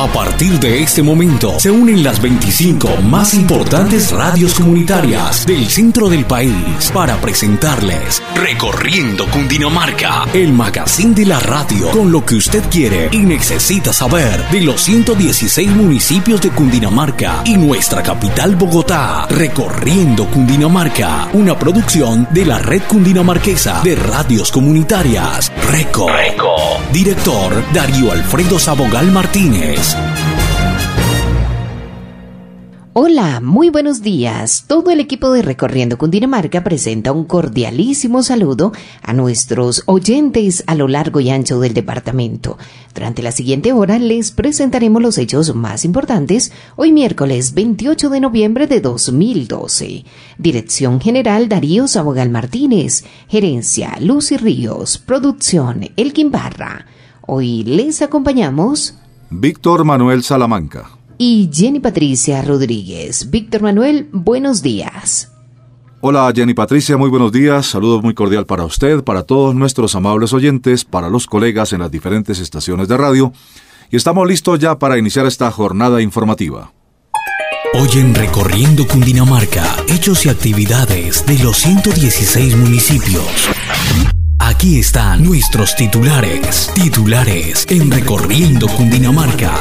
A partir de este momento se unen las 25 más importantes radios comunitarias del centro del país para presentarles Recorriendo Cundinamarca, el magazine de la radio con lo que usted quiere y necesita saber de los 116 municipios de Cundinamarca y nuestra capital Bogotá. Recorriendo Cundinamarca, una producción de la Red Cundinamarquesa de Radios Comunitarias, RECO. Director Darío Alfredo Sabogal Martínez. Hola, muy buenos días. Todo el equipo de Recorriendo Cundinamarca presenta un cordialísimo saludo a nuestros oyentes a lo largo y ancho del departamento. Durante la siguiente hora les presentaremos los hechos más importantes hoy miércoles 28 de noviembre de 2012. Dirección General Darío Sabogal Martínez. Gerencia Lucy Ríos. Producción Elkin Barra. Hoy les acompañamos Víctor Manuel Salamanca y Jenny Patricia Rodríguez. Víctor Manuel, buenos días. Hola Jenny Patricia, muy buenos días. Saludos muy cordial para usted, para todos nuestros amables oyentes, para los colegas en las diferentes estaciones de radio. Y estamos listos ya para iniciar esta jornada informativa. Hoy en Recorriendo Cundinamarca, hechos y actividades de los 116 municipios. Aquí están nuestros titulares en Recorriendo Cundinamarca.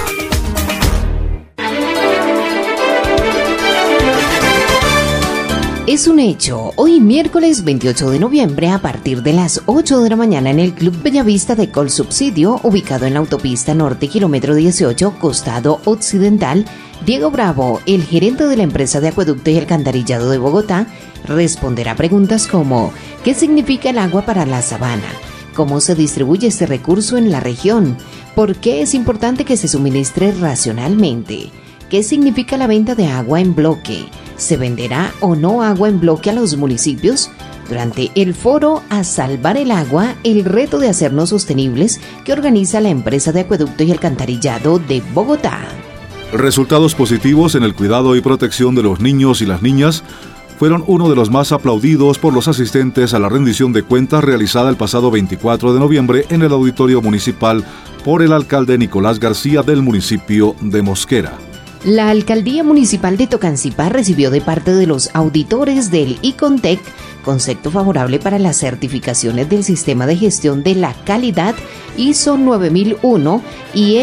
Es un hecho, hoy miércoles 28 de noviembre a partir de las 8 de la mañana en el Club Bellavista de Colsubsidio, ubicado en la autopista norte kilómetro 18, costado occidental, Diego Bravo, el gerente de la empresa de acueducto y alcantarillado de Bogotá, responderá preguntas como ¿qué significa el agua para la sabana? ¿Cómo se distribuye este recurso en la región? ¿Por qué es importante que se suministre racionalmente? ¿Qué significa la venta de agua en bloque? ¿Se venderá o no agua en bloque a los municipios? Durante el foro A Salvar el Agua, el reto de hacernos sostenibles que organiza la empresa de acueducto y alcantarillado de Bogotá. Resultados positivos en el cuidado y protección de los niños y las niñas fueron uno de los más aplaudidos por los asistentes a la rendición de cuentas realizada el pasado 24 de noviembre en el Auditorio Municipal por el alcalde Nicolás García del municipio de Mosquera. La Alcaldía Municipal de Tocancipá recibió de parte de los auditores del ICONTEC concepto favorable para las certificaciones del Sistema de Gestión de la Calidad ISO 9001 y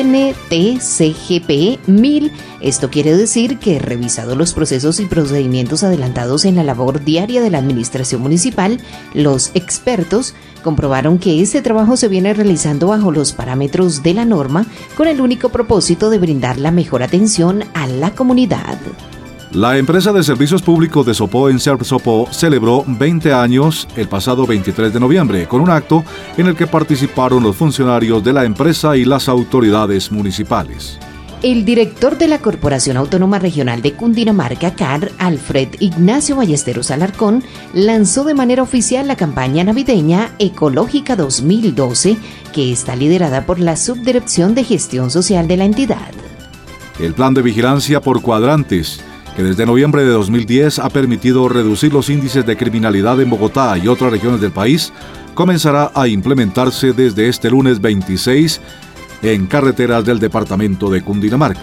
NTCGP 1000. Esto quiere decir que, revisado los procesos y procedimientos adelantados en la labor diaria de la administración municipal, los expertos comprobaron que este trabajo se viene realizando bajo los parámetros de la norma con el único propósito de brindar la mejor atención a la comunidad. La empresa de servicios públicos de Sopó en Sopó celebró 20 años el pasado 23 de noviembre con un acto en el que participaron los funcionarios de la empresa y las autoridades municipales. El director de la Corporación Autónoma Regional de Cundinamarca, CAR, Alfred Ignacio Ballesteros Alarcón, lanzó de manera oficial la campaña navideña Ecológica 2012, que está liderada por la Subdirección de Gestión Social de la entidad. El plan de vigilancia por cuadrantes, que desde noviembre de 2010 ha permitido reducir los índices de criminalidad en Bogotá y otras regiones del país, comenzará a implementarse desde este lunes 26 en carreteras del departamento de Cundinamarca.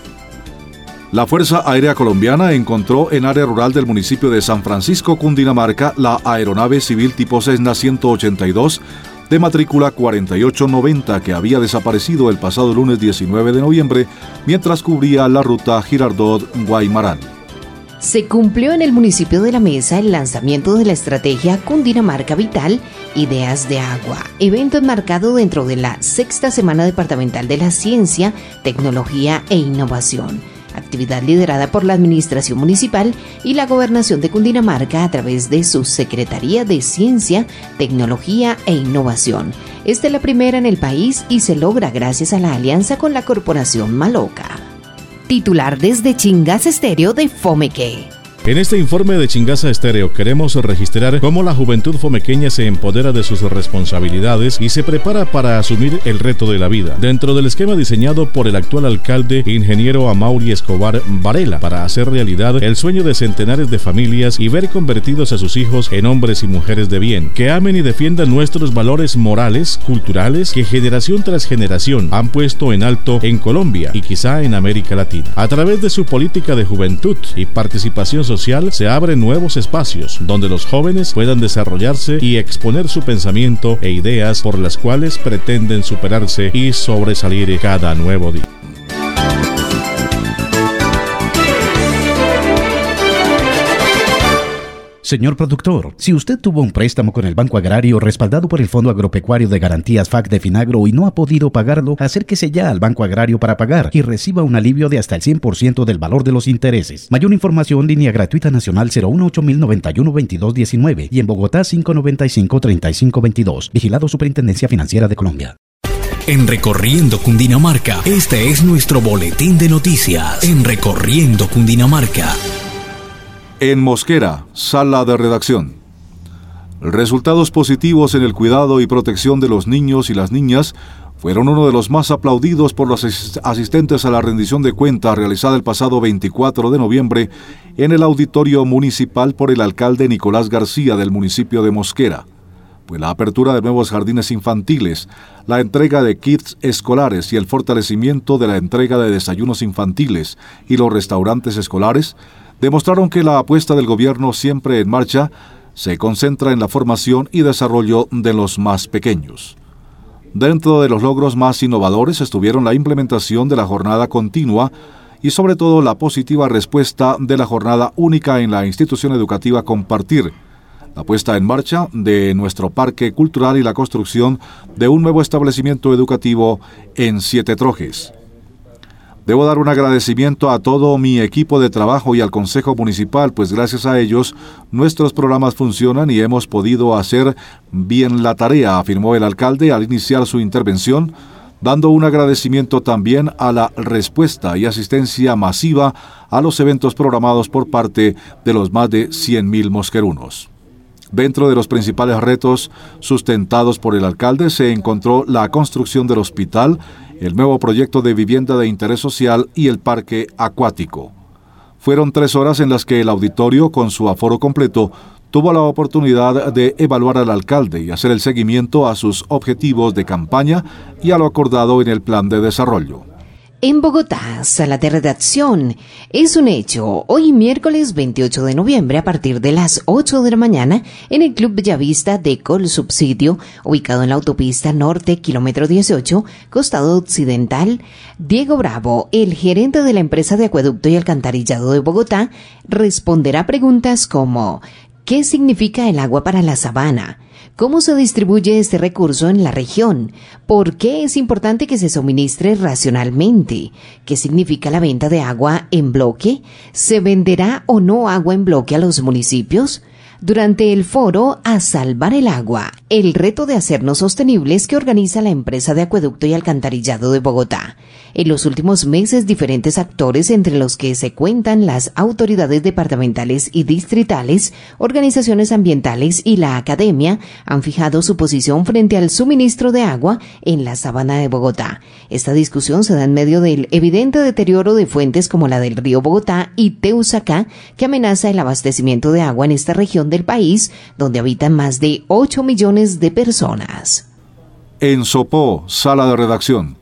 La Fuerza Aérea Colombiana encontró en área rural del municipio de San Francisco, Cundinamarca, la aeronave civil tipo Cessna 182 de matrícula 4890 que había desaparecido el pasado lunes 19 de noviembre mientras cubría la ruta Girardot-Guaymarán. Se cumplió en el municipio de La Mesa el lanzamiento de la estrategia Cundinamarca Vital, Ideas de Agua, evento enmarcado dentro de la 6ª Semana Departamental de la Ciencia, Tecnología e Innovación, actividad liderada por la Administración Municipal y la Gobernación de Cundinamarca a través de su Secretaría de Ciencia, Tecnología e Innovación. Esta es la primera en el país y se logra gracias a la alianza con la Corporación Maloca. Titular desde Chingas Estéreo de Fomeque. En este informe de Chingaza Estéreo queremos registrar cómo la juventud fomequeña se empodera de sus responsabilidades y se prepara para asumir el reto de la vida, dentro del esquema diseñado por el actual alcalde, ingeniero Amaury Escobar Varela, para hacer realidad el sueño de centenares de familias y ver convertidos a sus hijos en hombres y mujeres de bien, que amen y defiendan nuestros valores morales, culturales, que generación tras generación han puesto en alto en Colombia y quizá en América Latina. A través de su política de juventud y participación social se abren nuevos espacios donde los jóvenes puedan desarrollarse y exponer su pensamiento e ideas por las cuales pretenden superarse y sobresalir cada nuevo día. Señor productor, si usted tuvo un préstamo con el Banco Agrario respaldado por el Fondo Agropecuario de Garantías FAC de Finagro y no ha podido pagarlo, acérquese ya al Banco Agrario para pagar y reciba un alivio de hasta el 100% del valor de los intereses. Mayor información, línea gratuita nacional 018-091-2219 y en Bogotá 595-3522. Vigilado Superintendencia Financiera de Colombia. En Recorriendo Cundinamarca, este es nuestro boletín de noticias. En Recorriendo Cundinamarca. En Mosquera, sala de redacción. Resultados positivos en el cuidado y protección de los niños y las niñas fueron uno de los más aplaudidos por los asistentes a la rendición de cuentas realizada el pasado 24 de noviembre en el auditorio municipal por el alcalde Nicolás García del municipio de Mosquera. Pues la apertura de nuevos jardines infantiles, la entrega de kits escolares y el fortalecimiento de la entrega de desayunos infantiles y los restaurantes escolares demostraron que la apuesta del gobierno siempre en marcha se concentra en la formación y desarrollo de los más pequeños. Dentro de los logros más innovadores estuvieron la implementación de la jornada continua y sobre todo la positiva respuesta de la jornada única en la institución educativa Compartir, la puesta en marcha de nuestro parque cultural y la construcción de un nuevo establecimiento educativo en Siete Trojes. Debo dar un agradecimiento a todo mi equipo de trabajo y al Consejo Municipal, pues gracias a ellos nuestros programas funcionan y hemos podido hacer bien la tarea, afirmó el alcalde al iniciar su intervención, dando un agradecimiento también a la respuesta y asistencia masiva a los eventos programados por parte de los más de 100.000 mosquerunos. Dentro de los principales retos sustentados por el alcalde se encontró la construcción del hospital, el nuevo proyecto de vivienda de interés social y el parque acuático. Fueron 3 horas en las que el auditorio, con su aforo completo, tuvo la oportunidad de evaluar al alcalde y hacer el seguimiento a sus objetivos de campaña y a lo acordado en el plan de desarrollo. En Bogotá, sala de redacción. Es un hecho, hoy miércoles 28 de noviembre a partir de las 8 de la mañana en el Club Bellavista de Colsubsidio, ubicado en la autopista norte, kilómetro 18, costado occidental, Diego Bravo, el gerente de la empresa de acueducto y alcantarillado de Bogotá, responderá preguntas como ¿qué significa el agua para la sabana? ¿Cómo se distribuye este recurso en la región? ¿Por qué es importante que se suministre racionalmente? ¿Qué significa la venta de agua en bloque? ¿Se venderá o no agua en bloque a los municipios? Durante el foro A Salvar el Agua, el reto de hacernos sostenibles que organiza la empresa de acueducto y alcantarillado de Bogotá. En los últimos meses, diferentes actores, entre los que se cuentan las autoridades departamentales y distritales, organizaciones ambientales y la academia, han fijado su posición frente al suministro de agua en la sabana de Bogotá. Esta discusión se da en medio del evidente deterioro de fuentes como la del río Bogotá y Teusaca, que amenaza el abastecimiento de agua en esta región del país, donde habitan más de 8 millones de personas. En Sopó, sala de redacción.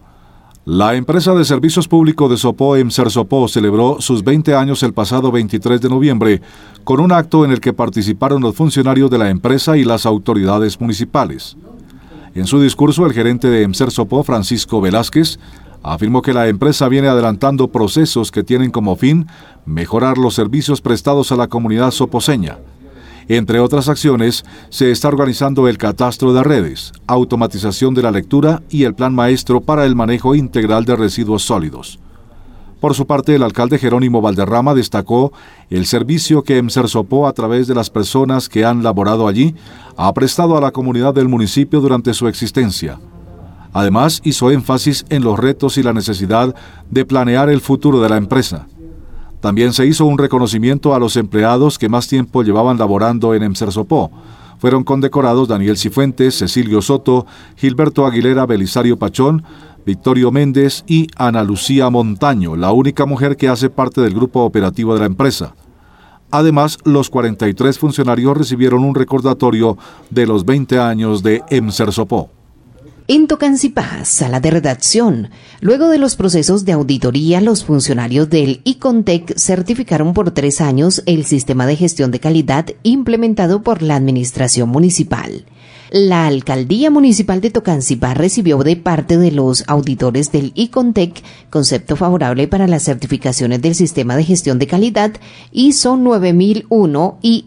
La empresa de servicios públicos de Sopó, EMSER Sopó, celebró sus 20 años el pasado 23 de noviembre con un acto en el que participaron los funcionarios de la empresa y las autoridades municipales. En su discurso, el gerente de EMSER Sopó, Francisco Velázquez, afirmó que la empresa viene adelantando procesos que tienen como fin mejorar los servicios prestados a la comunidad soposeña. Entre otras acciones, se está organizando el catastro de redes, automatización de la lectura y el plan maestro para el manejo integral de residuos sólidos. Por su parte, el alcalde Jerónimo Valderrama destacó el servicio que EMSER Sopó, a través de las personas que han laborado allí, ha prestado a la comunidad del municipio durante su existencia. Además, hizo énfasis en los retos y la necesidad de planear el futuro de la empresa. También se hizo un reconocimiento a los empleados que más tiempo llevaban laborando en EMSER Sopó. Fueron condecorados Daniel Cifuentes, Cecilio Soto, Gilberto Aguilera, Belisario Pachón, Victorio Méndez y Ana Lucía Montaño, la única mujer que hace parte del grupo operativo de la empresa. Además, los 43 funcionarios recibieron un recordatorio de los 20 años de EMSER Sopó. En Tocancipá, sala de redacción. Luego de los procesos de auditoría, los funcionarios del ICONTEC certificaron por 3 años el sistema de gestión de calidad implementado por la administración municipal. La Alcaldía Municipal de Tocancipá recibió de parte de los auditores del ICONTEC concepto favorable para las certificaciones del sistema de gestión de calidad ISO 9001 y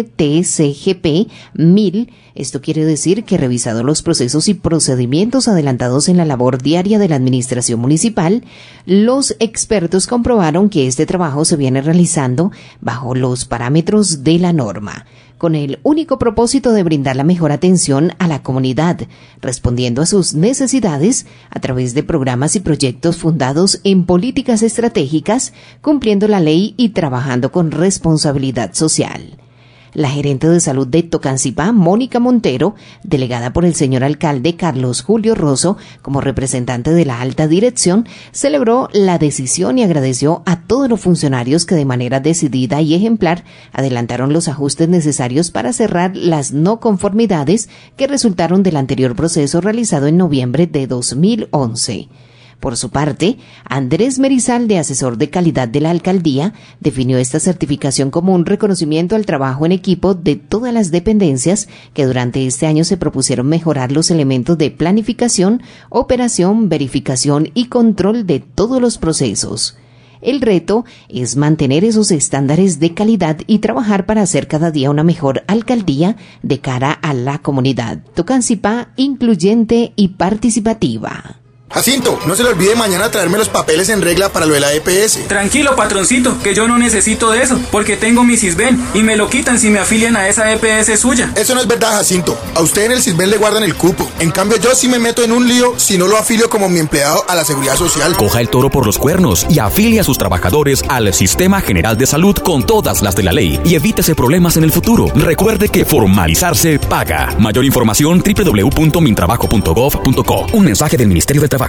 NTCGP 1000. Esto quiere decir que, revisado los procesos y procedimientos adelantados en la labor diaria de la administración municipal, los expertos comprobaron que este trabajo se viene realizando bajo los parámetros de la norma, con el único propósito de brindar la mejor atención a la comunidad, respondiendo a sus necesidades a través de programas y proyectos fundados en políticas estratégicas, cumpliendo la ley y trabajando con responsabilidad social. La gerente de salud de Tocancipá, Mónica Montero, delegada por el señor alcalde Carlos Julio Rosso como representante de la alta dirección, celebró la decisión y agradeció a todos los funcionarios que de manera decidida y ejemplar adelantaron los ajustes necesarios para cerrar las no conformidades que resultaron del anterior proceso realizado en noviembre de 2011. Por su parte, Andrés Merizalde, asesor de calidad de la alcaldía, definió esta certificación como un reconocimiento al trabajo en equipo de todas las dependencias que durante este año se propusieron mejorar los elementos de planificación, operación, verificación y control de todos los procesos. El reto es mantener esos estándares de calidad y trabajar para hacer cada día una mejor alcaldía de cara a la comunidad. Tocancipá, incluyente y participativa. Jacinto, no se le olvide mañana traerme los papeles en regla para lo de la EPS. Tranquilo, patroncito, que yo no necesito de eso, porque tengo mi Sisbén y me lo quitan si me afilian a esa EPS suya. Eso no es verdad, Jacinto. A usted en el Sisbén le guardan el cupo. En cambio, yo sí me meto en un lío si no lo afilio como mi empleado a la Seguridad Social. Coja el toro por los cuernos y afilie a sus trabajadores al Sistema General de Salud con todas las de la ley y evítese problemas en el futuro. Recuerde que formalizarse paga. Mayor información www.mintrabajo.gov.co. Un mensaje del Ministerio del Trabajo.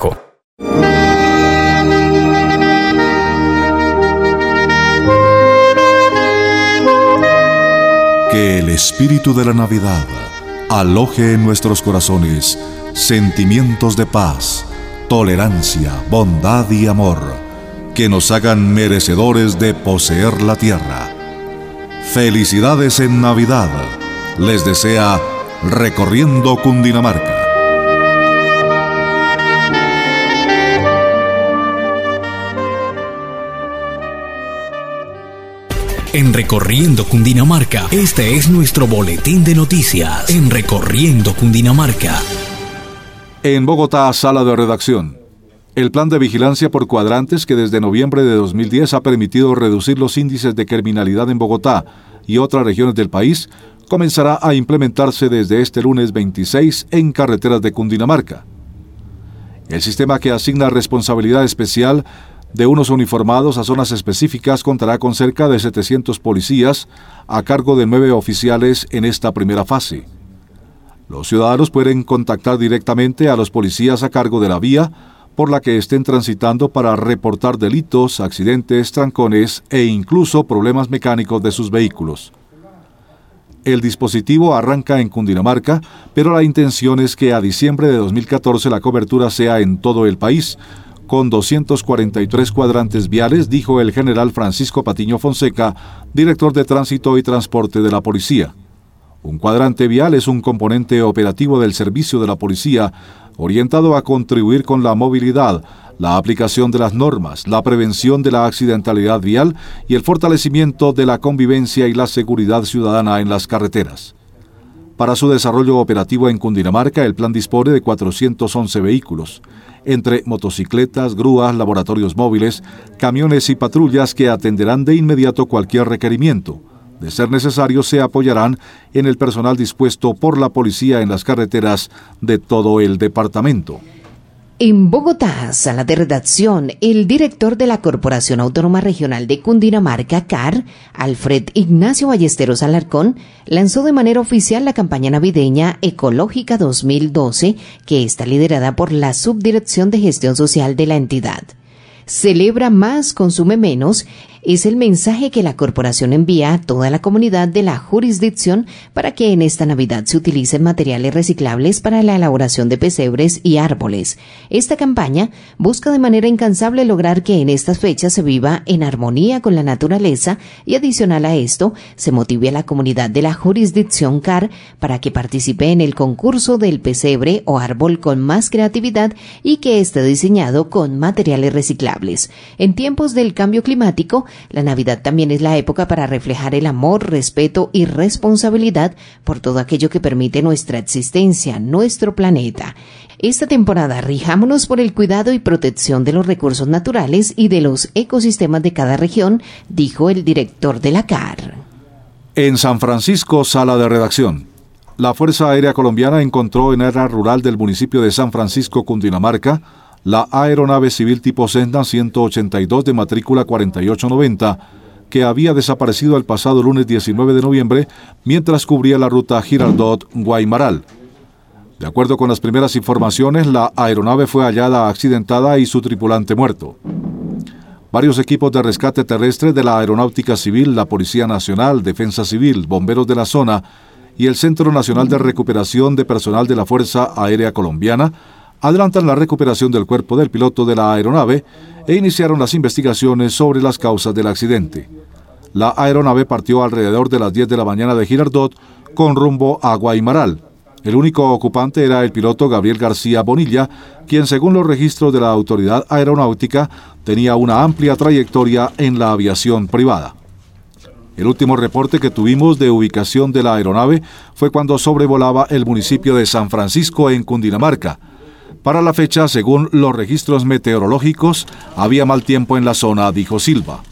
Que el espíritu de la Navidad aloje en nuestros corazones sentimientos de paz, tolerancia, bondad y amor, que nos hagan merecedores de poseer la tierra. Felicidades en Navidad, les desea Recorriendo Cundinamarca. En Recorriendo Cundinamarca, este es nuestro boletín de noticias. En Recorriendo Cundinamarca. En Bogotá, sala de redacción. El plan de vigilancia por cuadrantes que desde noviembre de 2010 ha permitido reducir los índices de criminalidad en Bogotá y otras regiones del país comenzará a implementarse desde este lunes 26 en carreteras de Cundinamarca. El sistema, que asigna responsabilidad especial de unos uniformados a zonas específicas, contará con cerca de 700 policías a cargo de 9 oficiales en esta primera fase. Los ciudadanos pueden contactar directamente a los policías a cargo de la vía por la que estén transitando para reportar delitos, accidentes, trancones e incluso problemas mecánicos de sus vehículos. El dispositivo arranca en Cundinamarca, pero la intención es que a diciembre de 2014 la cobertura sea en todo el país, con 243 cuadrantes viales, dijo el general Francisco Patiño Fonseca, director de Tránsito y Transporte de la Policía. Un cuadrante vial es un componente operativo del servicio de la policía, orientado a contribuir con la movilidad, la aplicación de las normas, la prevención de la accidentalidad vial y el fortalecimiento de la convivencia y la seguridad ciudadana en las carreteras. Para su desarrollo operativo en Cundinamarca, el plan dispone de 411 vehículos, entre motocicletas, grúas, laboratorios móviles, camiones y patrullas que atenderán de inmediato cualquier requerimiento. De ser necesario, se apoyarán en el personal dispuesto por la policía en las carreteras de todo el departamento. En Bogotá, sala de redacción, el director de la Corporación Autónoma Regional de Cundinamarca, CAR, Alfred Ignacio Ballesteros Alarcón, lanzó de manera oficial la campaña navideña Ecológica 2012, que está liderada por la Subdirección de Gestión Social de la entidad. Celebra más, consume menos, es el mensaje que la corporación envía a toda la comunidad de la jurisdicción para que en esta Navidad se utilicen materiales reciclables para la elaboración de pesebres y árboles. Esta campaña busca de manera incansable lograr que en estas fechas se viva en armonía con la naturaleza y adicional a esto, se motive a la comunidad de la jurisdicción CAR para que participe en el concurso del pesebre o árbol con más creatividad y que esté diseñado con materiales reciclables. En tiempos del cambio climático, la Navidad también es la época para reflejar el amor, respeto y responsabilidad por todo aquello que permite nuestra existencia, nuestro planeta. Esta temporada rijámonos por el cuidado y protección de los recursos naturales y de los ecosistemas de cada región, dijo el director de la CAR. En San Francisco, sala de redacción. La Fuerza Aérea Colombiana encontró en área rural del municipio de San Francisco, Cundinamarca, la aeronave civil tipo Cessna 182 de matrícula 4890, que había desaparecido el pasado lunes 19 de noviembre mientras cubría la ruta Girardot-Guaymaral. De acuerdo con las primeras informaciones, la aeronave fue hallada accidentada y su tripulante muerto. Varios equipos de rescate terrestre de la Aeronáutica Civil, la Policía Nacional, Defensa Civil, bomberos de la zona y el Centro Nacional de Recuperación de Personal de la Fuerza Aérea Colombiana adelantan la recuperación del cuerpo del piloto de la aeronave e iniciaron las investigaciones sobre las causas del accidente. La aeronave partió alrededor de las 10 de la mañana de Girardot con rumbo a Guaymaral. El único ocupante era el piloto Gabriel García Bonilla, quien según los registros de la autoridad aeronáutica tenía una amplia trayectoria en la aviación privada. El último reporte que tuvimos de ubicación de la aeronave fue cuando sobrevolaba el municipio de San Francisco en Cundinamarca. Para la fecha, según los registros meteorológicos, había mal tiempo en la zona, dijo Silva.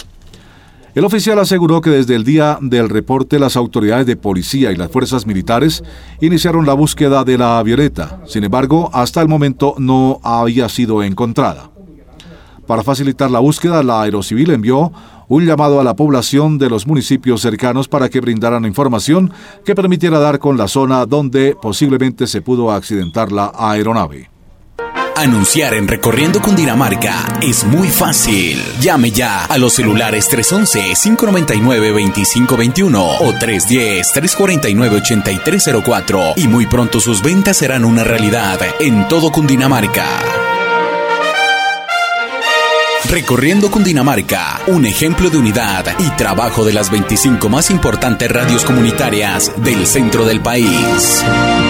El oficial aseguró que desde el día del reporte las autoridades de policía y las fuerzas militares iniciaron la búsqueda de la avioneta. Sin embargo, hasta el momento no había sido encontrada. Para facilitar la búsqueda, la Aerocivil envió un llamado a la población de los municipios cercanos para que brindaran información que permitiera dar con la zona donde posiblemente se pudo accidentar la aeronave. Anunciar en Recorriendo Cundinamarca es muy fácil. Llame ya a los celulares 311-599-2521 o 310-349-8304 y muy pronto sus ventas serán una realidad en todo Cundinamarca. Recorriendo Cundinamarca, un ejemplo de unidad y trabajo de las 25 más importantes radios comunitarias del centro del país.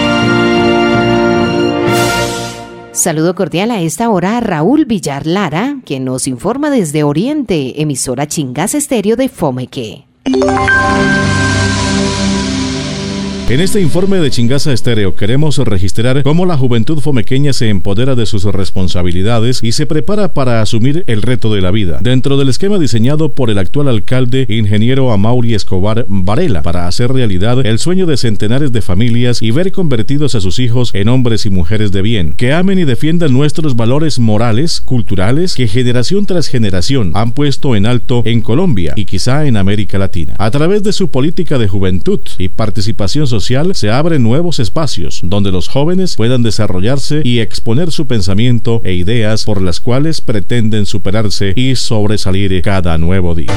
Saludo cordial a esta hora a Raúl Villar Lara, quien nos informa desde Oriente, emisora Chingaza Estéreo de Fomeque. En este informe de Chingaza Estéreo queremos registrar cómo la juventud fomequeña se empodera de sus responsabilidades y se prepara para asumir el reto de la vida, dentro del esquema diseñado por el actual alcalde ingeniero Amaury Escobar Varela, para hacer realidad el sueño de centenares de familias y ver convertidos a sus hijos en hombres y mujeres de bien, que amen y defiendan nuestros valores morales, culturales, que generación tras generación han puesto en alto en Colombia y quizá en América Latina. A través de su política de juventud y participación social, se abren nuevos espacios donde los jóvenes puedan desarrollarse y exponer su pensamiento e ideas por las cuales pretenden superarse y sobresalir cada nuevo día.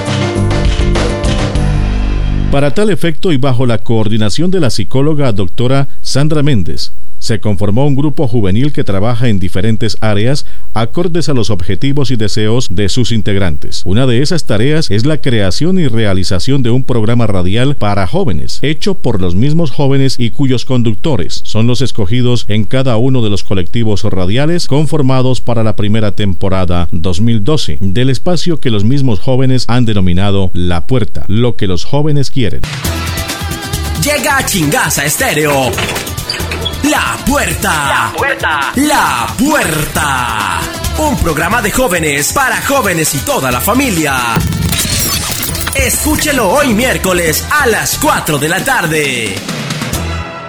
Para tal efecto y bajo la coordinación de la psicóloga doctora Sandra Méndez, se conformó un grupo juvenil que trabaja en diferentes áreas acordes a los objetivos y deseos de sus integrantes. Una de esas tareas es la creación y realización de un programa radial para jóvenes, hecho por los mismos jóvenes y cuyos conductores son los escogidos en cada uno de los colectivos radiales conformados para la primera temporada 2012 del espacio que los mismos jóvenes han denominado La Puerta, lo que los jóvenes quieren. Llega a Chingaza Estéreo. La Puerta. La Puerta. La Puerta. Un programa de jóvenes para jóvenes y toda la familia. Escúchelo hoy miércoles a las 4 de la tarde.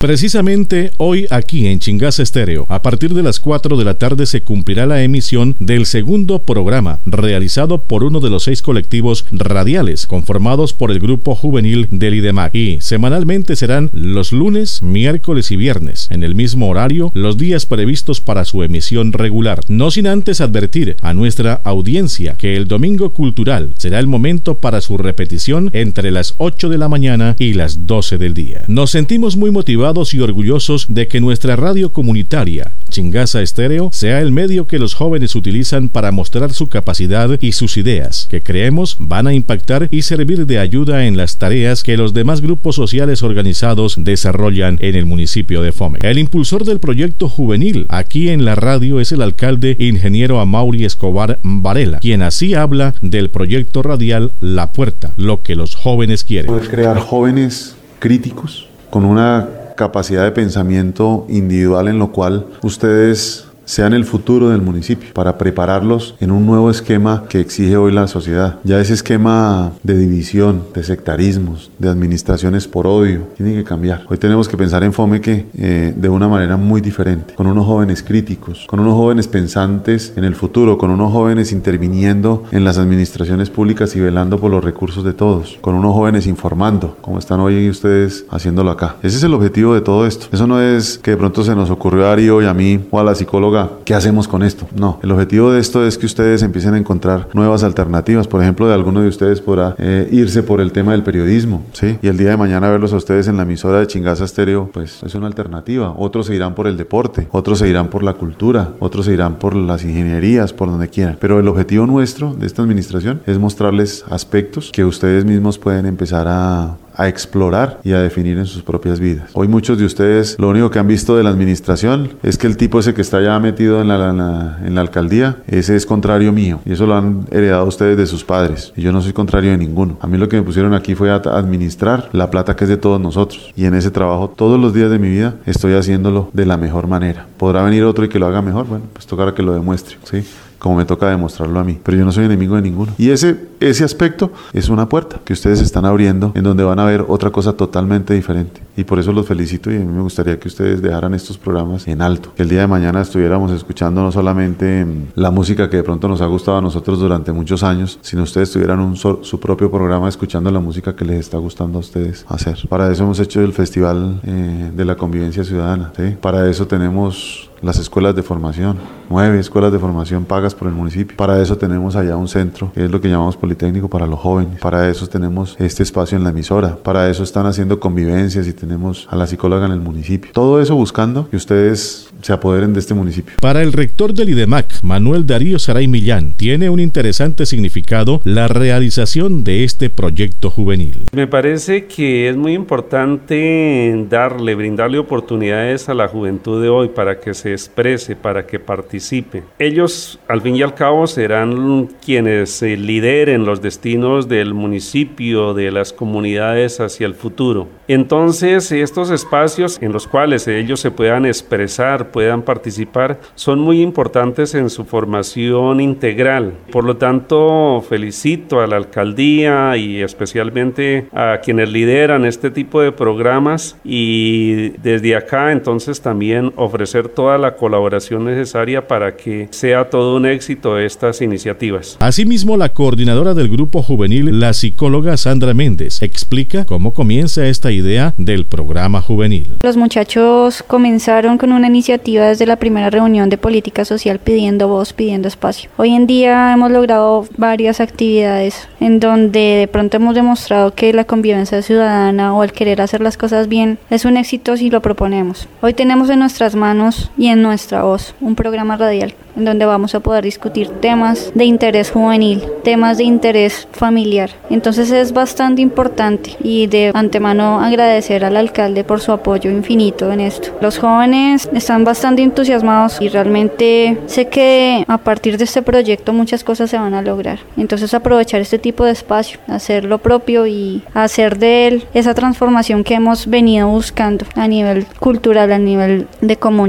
Precisamente hoy aquí en Chingaza Estéreo, a partir de las 4 de la tarde se cumplirá la emisión del segundo programa realizado por uno de los 6 colectivos radiales conformados por el grupo juvenil del IDEMAC, y semanalmente serán los lunes, miércoles y viernes en el mismo horario, los días previstos para su emisión regular, no sin antes advertir a nuestra audiencia que el domingo cultural será el momento para su repetición entre las 8 de la mañana y las 12 del día. Nos sentimos muy motivados y orgullosos de que nuestra radio comunitaria, Chingaza Estéreo, sea el medio que los jóvenes utilizan para mostrar su capacidad y sus ideas, que creemos van a impactar y servir de ayuda en las tareas que los demás grupos sociales organizados desarrollan en el municipio de Fome. El impulsor del proyecto juvenil aquí en la radio es el alcalde ingeniero Amaury Escobar Varela, quien así habla del proyecto radial La Puerta, lo que los jóvenes quieren. Poder crear jóvenes críticos con una capacidad de pensamiento individual en lo cual ustedes sean el futuro del municipio, para prepararlos en un nuevo esquema que exige hoy la sociedad. Ya ese esquema de división, de sectarismos, de administraciones por odio, tiene que cambiar. Hoy tenemos que pensar en Fomeque de una manera muy diferente, con unos jóvenes críticos, con unos jóvenes pensantes en el futuro, con unos jóvenes interviniendo en las administraciones públicas y velando por los recursos de todos, con unos jóvenes informando, como están hoy ustedes haciéndolo acá. Ese es el objetivo de todo esto. Eso no es que de pronto se nos ocurrió a Darío y a mí o a la psicóloga, ¿qué hacemos con esto? No, el objetivo de esto es que ustedes empiecen a encontrar nuevas alternativas. Por ejemplo, de alguno de ustedes podrá irse por el tema del periodismo, ¿sí? Y el día de mañana verlos a ustedes en la emisora de Chingaza Estéreo, pues es una alternativa. Otros se irán por el deporte, otros se irán por la cultura, otros se irán por las ingenierías, por donde quieran. Pero el objetivo nuestro de esta administración es mostrarles aspectos que ustedes mismos pueden empezar a explorar y a definir en sus propias vidas. Hoy muchos de ustedes lo único que han visto de la administración es que el tipo ese que está ya metido en la alcaldía, ese es contrario mío, y eso lo han heredado ustedes de sus padres, y yo no soy contrario de ninguno. A mí lo que me pusieron aquí fue a administrar la plata que es de todos nosotros, y en ese trabajo todos los días de mi vida estoy haciéndolo de la mejor manera. ¿Podrá venir otro y que lo haga mejor? Bueno, pues tocará que lo demuestre, ¿sí? Como me toca demostrarlo a mí, pero yo no soy enemigo de ninguno. Y ese aspecto es una puerta que ustedes están abriendo en donde van a ver otra cosa totalmente diferente. Y por eso los felicito, y a mí me gustaría que ustedes dejaran estos programas en alto. Que el día de mañana estuviéramos escuchando no solamente la música que de pronto nos ha gustado a nosotros durante muchos años, sino ustedes tuvieran su propio programa escuchando la música que les está gustando a ustedes hacer. Para eso hemos hecho el Festival de la Convivencia Ciudadana, ¿sí? Para eso tenemos las escuelas de formación, 9 escuelas de formación pagas por el municipio. Para eso tenemos allá un centro, que es lo que llamamos Politécnico para los jóvenes. Para eso tenemos este espacio en la emisora. Para eso están haciendo convivencias y tenemos a la psicóloga en el municipio. Todo eso buscando que ustedes se apoderen de este municipio. Para el rector del IDEMAC, Manuel Darío Saray Millán, tiene un interesante significado la realización de este proyecto juvenil. Me parece que es muy importante brindarle oportunidades a la juventud de hoy para que se exprese, para que participe. Ellos, al fin y al cabo, serán quienes lideren los destinos del municipio, de las comunidades hacia el futuro. Entonces, estos espacios en los cuales ellos se puedan expresar, puedan participar, son muy importantes en su formación integral. Por lo tanto, felicito a la alcaldía y especialmente a quienes lideran este tipo de programas, y desde acá entonces también ofrecer toda la colaboración necesaria para que sea todo un éxito estas iniciativas. Asimismo, la coordinadora del grupo juvenil, la psicóloga Sandra Méndez, explica cómo comienza esta idea del programa juvenil. Los muchachos comenzaron con una iniciativa desde la primera reunión de política social pidiendo voz, pidiendo espacio. Hoy en día hemos logrado varias actividades en donde de pronto hemos demostrado que la convivencia ciudadana o el querer hacer las cosas bien es un éxito si lo proponemos. Hoy tenemos en nuestras manos y en nuestra voz un programa radial en donde vamos a poder discutir temas de interés juvenil, temas de interés familiar. Entonces es bastante importante, y de antemano agradecer al alcalde por su apoyo infinito en esto. Los jóvenes están bastante entusiasmados y realmente sé que a partir de este proyecto muchas cosas se van a lograr. Entonces aprovechar este tipo de espacio, hacer lo propio y hacer de él esa transformación que hemos venido buscando a nivel cultural, a nivel de comunidad.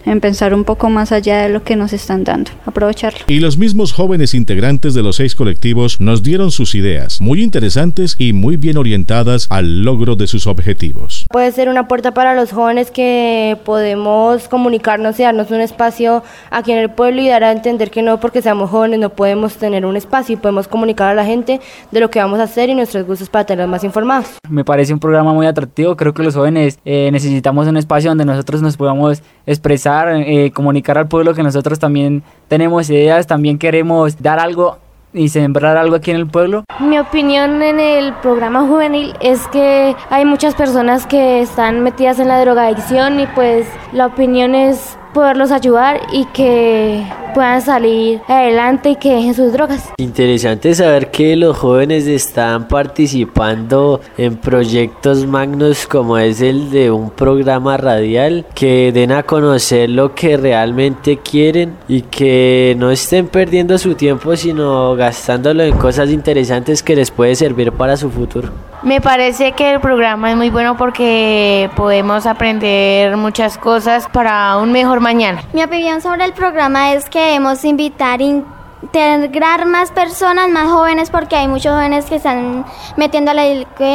en pensar un poco más allá de lo que nos están dando, aprovecharlo. Y los mismos jóvenes integrantes de los 6 colectivos nos dieron sus ideas, muy interesantes y muy bien orientadas al logro de sus objetivos. Puede ser una puerta para los jóvenes que podemos comunicarnos y darnos un espacio aquí en el pueblo y dar a entender que no porque seamos jóvenes no podemos tener un espacio y podemos comunicar a la gente de lo que vamos a hacer y nuestros gustos para tenerlos más informados. Me parece un programa muy atractivo. Creo que los jóvenes necesitamos un espacio donde nosotros nos podamos expresar, comunicar al pueblo que nosotros también tenemos ideas, también queremos dar algo y sembrar algo aquí en el pueblo. Mi opinión en el programa juvenil es que hay muchas personas que están metidas en la drogadicción y pues la opinión es poderlos ayudar y que puedan salir adelante y que dejen sus drogas. Interesante saber que los jóvenes están participando en proyectos magnos como es el de un programa radial, que den a conocer lo que realmente quieren y que no estén perdiendo su tiempo sino gastándolo en cosas interesantes que les puede servir para su futuro. Me parece que el programa es muy bueno porque podemos aprender muchas cosas para un mejor mañana. Mi opinión sobre el programa es que debemos invitar integrar más personas, más jóvenes, porque hay muchos jóvenes que están metiendo a la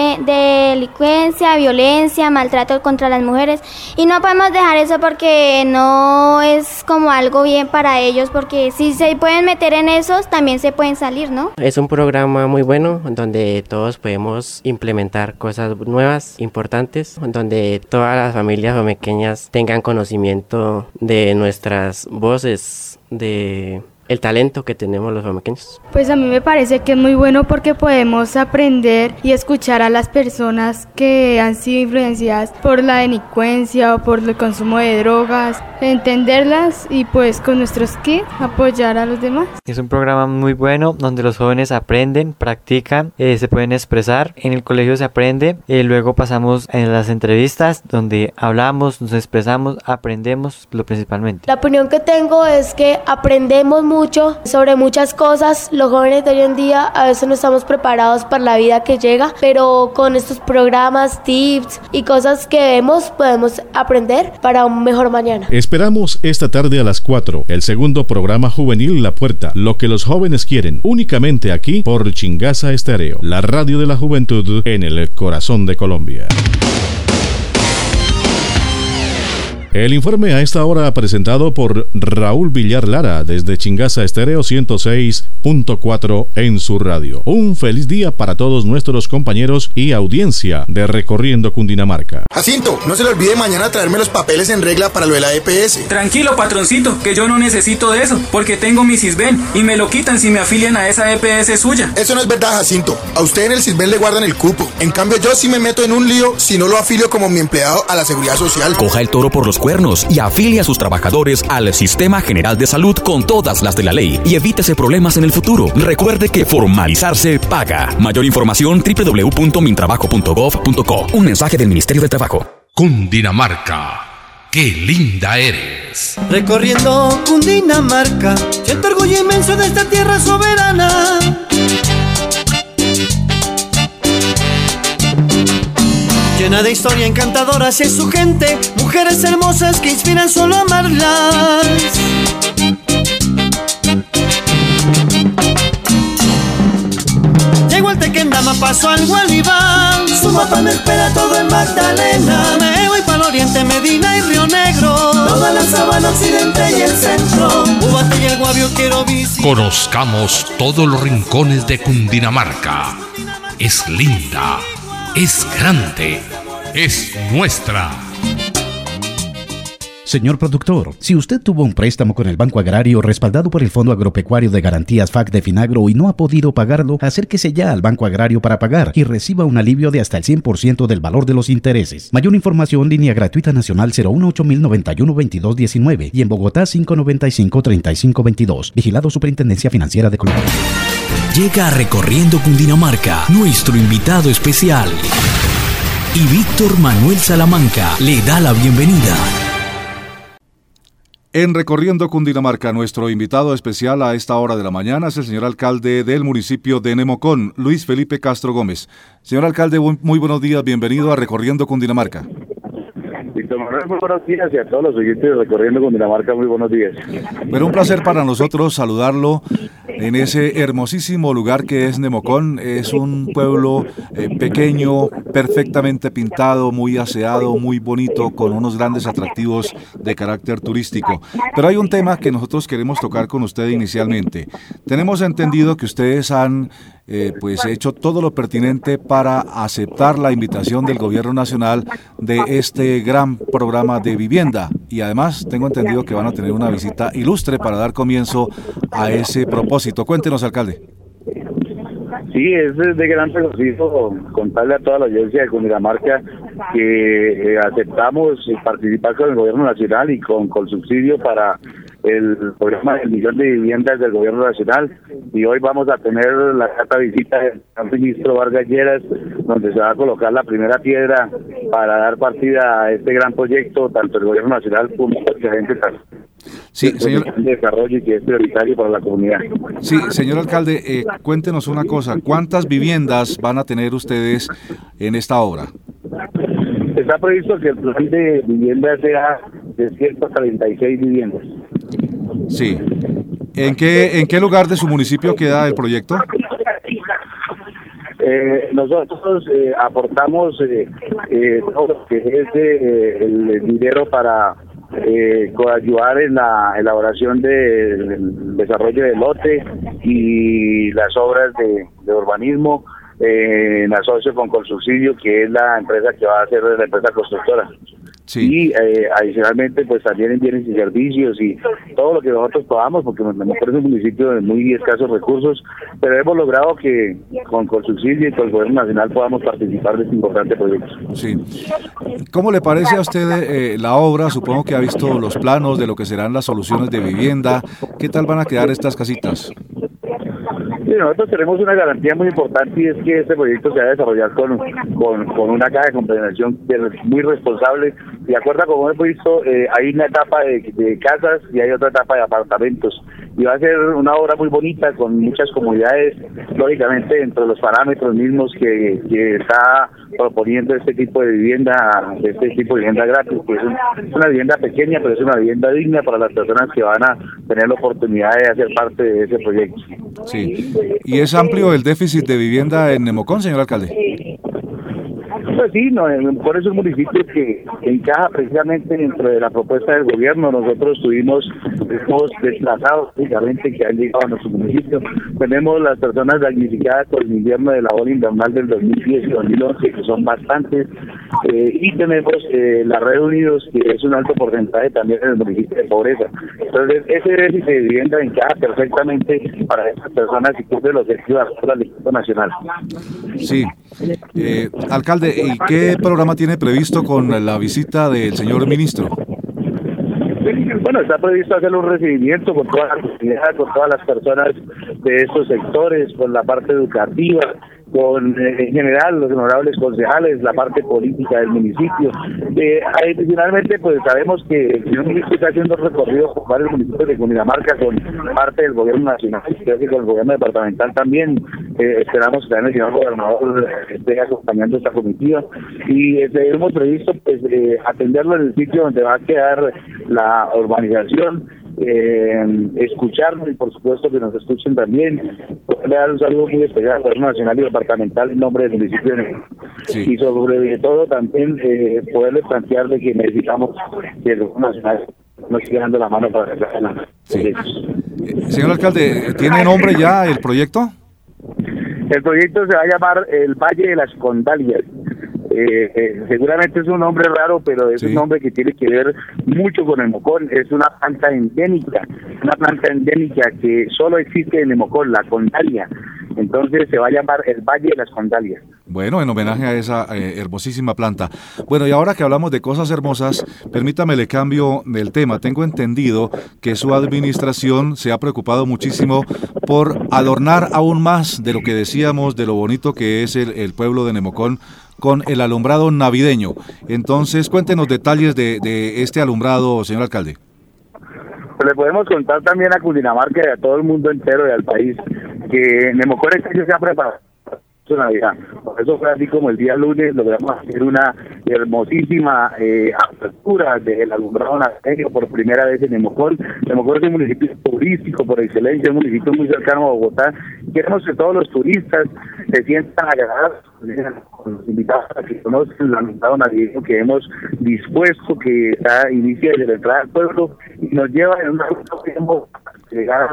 delincuencia, violencia, maltrato contra las mujeres y no podemos dejar eso porque no es como algo bien para ellos, porque si se pueden meter en esos también se pueden salir, ¿no? Es un programa muy bueno donde todos podemos implementar cosas nuevas, importantes, donde todas las familias jomequeñas tengan conocimiento de nuestras voces, de el talento que tenemos los jomequeños. Pues a mí me parece que es muy bueno porque podemos aprender y escuchar a las personas que han sido influenciadas por la delincuencia o por el consumo de drogas, entenderlas y pues con nuestros kits apoyar a los demás. Es un programa muy bueno donde los jóvenes aprenden, practican, se pueden expresar, en el colegio se aprende, luego pasamos en las entrevistas donde hablamos, nos expresamos, aprendemos lo principalmente. La opinión que tengo es que aprendemos mucho sobre muchas cosas. Los jóvenes de hoy en día a veces no estamos preparados para la vida que llega, pero con estos programas, tips y cosas que vemos podemos aprender para un mejor mañana. Esperamos esta tarde a las 4 el segundo programa juvenil La Puerta, lo que los jóvenes quieren, únicamente aquí por Chingaza Estéreo, la radio de la juventud en el corazón de Colombia. El informe a esta hora presentado por Raúl Villar Lara desde Chingaza Estéreo 106.4 en su radio. Un feliz día para todos nuestros compañeros y audiencia de Recorriendo Cundinamarca. Jacinto, no se le olvide mañana traerme los papeles en regla para lo de la EPS. Tranquilo, patroncito, que yo no necesito de eso, porque tengo mi Sisbén y me lo quitan si me afilian a esa EPS suya. Eso no es verdad, Jacinto. A usted en el Sisbén le guardan el cupo. En cambio, yo sí me meto en un lío si no lo afilio como mi empleado a la Seguridad Social. Coja el toro por los cuernos y afilie a sus trabajadores al Sistema General de Salud con todas las de la ley y evítese problemas en el futuro. Recuerde que formalizarse paga. Mayor información www.mintrabajo.gov.co. Un mensaje del Ministerio del Trabajo. Cundinamarca, qué linda eres. Recorriendo Cundinamarca, siento orgullo inmenso de esta tierra soberana. Llena de historia encantadora es su gente, mujeres hermosas que inspiran solo a amarlas. Llego al Tequendama, paso al Gualibán, su mapa me espera todo en Magdalena. Me voy para el oriente, Medina y Río Negro, toda la sabana occidente y el centro, Ubate y el Guavio quiero visitar. Conozcamos todos los rincones de Cundinamarca. Es linda, es grande, es nuestra. Señor productor, si usted tuvo un préstamo con el Banco Agrario respaldado por el Fondo Agropecuario de Garantías FAC de Finagro y no ha podido pagarlo, acérquese ya al Banco Agrario para pagar y reciba un alivio de hasta el 100% del valor de los intereses. Mayor información, línea gratuita nacional 018-091-2219 y en Bogotá 595-3522. Vigilado Superintendencia Financiera de Colombia. Llega Recorriendo Cundinamarca, nuestro invitado especial. Y Víctor Manuel Salamanca le da la bienvenida. En Recorriendo Cundinamarca, nuestro invitado especial a esta hora de la mañana es el señor alcalde del municipio de Nemocón, Luis Felipe Castro Gómez. Señor alcalde, muy buenos días, bienvenido a Recorriendo Cundinamarca. Víctor Manuel, muy buenos días y a todos los oyentes de Recorriendo Cundinamarca, muy buenos días. Bueno, un placer para nosotros saludarlo en ese hermosísimo lugar que es Nemocón. Es un pueblo pequeño, perfectamente pintado, muy aseado, muy bonito, con unos grandes atractivos de carácter turístico. Pero hay un tema que nosotros queremos tocar con usted inicialmente. Tenemos entendido que ustedes han pues hecho todo lo pertinente para aceptar la invitación del Gobierno Nacional de este gran programa de vivienda, y además tengo entendido que van a tener una visita ilustre para dar comienzo a ese propósito. Cuéntenos, alcalde. Sí, es de gran regocijo contarle a toda la audiencia de Cundinamarca que aceptamos participar con el Gobierno Nacional y con subsidio para el programa del millón de viviendas del Gobierno Nacional, y hoy vamos a tener la grata visita del ministro Vargas Lleras, donde se va a colocar la primera piedra para dar partida a este gran proyecto, tanto el Gobierno Nacional como el agente señor de desarrollo, y que es prioritario para la comunidad. Sí, señor alcalde, cuéntenos una cosa, ¿cuántas viviendas van a tener ustedes en esta obra? Está previsto que el plan de vivienda sea de 136 viviendas. Sí. ¿En qué lugar de su municipio queda el proyecto? Nosotros aportamos todo lo que es el dinero para coadyuvar en la elaboración del desarrollo del lote y las obras de urbanismo, en asocio con Colsubsidio, que es la empresa que va a ser la empresa constructora. Sí. Y adicionalmente pues también en bienes y servicios y todo lo que nosotros podamos, porque nos parece un municipio de muy escasos recursos, pero hemos logrado que con Colsubsidio y con el Gobierno Nacional podamos participar de este importante proyecto. Sí. ¿Cómo le parece a usted la obra? Supongo que ha visto los planos de lo que serán las soluciones de vivienda. ¿Qué tal van a quedar estas casitas? Sí, nosotros tenemos una garantía muy importante, y es que este proyecto se va a desarrollar con una caja de compensación muy responsable. De acuerdo a como hemos visto, hay una etapa de casas y hay otra etapa de apartamentos, y va a ser una obra muy bonita con muchas comodidades, lógicamente dentro de los parámetros mismos que está proponiendo este tipo de vivienda gratis, que es una vivienda pequeña, pero es una vivienda digna para las personas que van a tener la oportunidad de hacer parte de ese proyecto. Sí. ¿Y es amplio el déficit de vivienda en Nemocón, señor alcalde? Pues sí, por eso es un municipio que encaja precisamente dentro de la propuesta del gobierno. Nosotros hemos desplazados prácticamente que han llegado a nuestro municipio. Tenemos las personas damnificadas por el invierno de la ola invernal del 2010 y 2011, que son bastantes, y tenemos la Red Unidos, que es un alto porcentaje también en el municipio de pobreza. Entonces, ese déficit de vivienda encaja perfectamente para estas personas y cumple los objetivos del Instituto Nacional. Sí. Alcalde, ¿y qué programa tiene previsto con la visita del señor ministro? Bueno, está previsto hacer un recibimiento con toda la comunidad, con todas las personas de estos sectores, con la parte educativa, con en general los honorables concejales, la parte política del municipio. Adicionalmente, pues sabemos que el señor ministro está haciendo recorridos por varios municipios de Cundinamarca con parte del gobierno nacional, creo que con el gobierno departamental también. Esperamos que también el señor gobernador esté acompañando esta comitiva, y hemos previsto pues atenderlo en el sitio donde va a quedar la urbanización, escucharnos y por supuesto que nos escuchen también. Le dar un saludo muy especial al gobierno nacional y departamental en nombre del municipio de Nemocón. Sí. Y sobre todo también poderle plantearle que necesitamos que el gobierno nacional nos siga dando la mano para que la... Sí. Señor alcalde, ¿tiene nombre ya el proyecto? El proyecto se va a llamar el Valle de las Condalias. Seguramente es un nombre raro, pero es un nombre que tiene que ver mucho con Nemocón. Es una planta endémica que solo existe en Nemocón, la condalia. Entonces se va a llamar el Valle de las Condalias. Bueno, en homenaje a esa hermosísima planta. Bueno, y ahora que hablamos de cosas hermosas, permítame le cambio del tema. Tengo entendido que su administración se ha preocupado muchísimo por adornar aún más de lo que decíamos, de lo bonito que es el pueblo de Nemocón, con el alumbrado navideño. Entonces, cuéntenos detalles de este alumbrado, señor alcalde. Pues le podemos contar también a Cundinamarca y a todo el mundo entero y al país que Nemocón este año se ha preparado su Navidad. Por eso fue así como el día lunes logramos hacer una hermosísima apertura del alumbrado navideño por primera vez en Nemocón. Nemocón es un municipio turístico por excelencia, un municipio muy cercano a Bogotá. Queremos que todos los turistas se sientan agradados con los invitados a que conozcan el alumbrado navideño que hemos dispuesto, que inicia desde la entrada al pueblo y nos lleva en una ruta que hemos llegado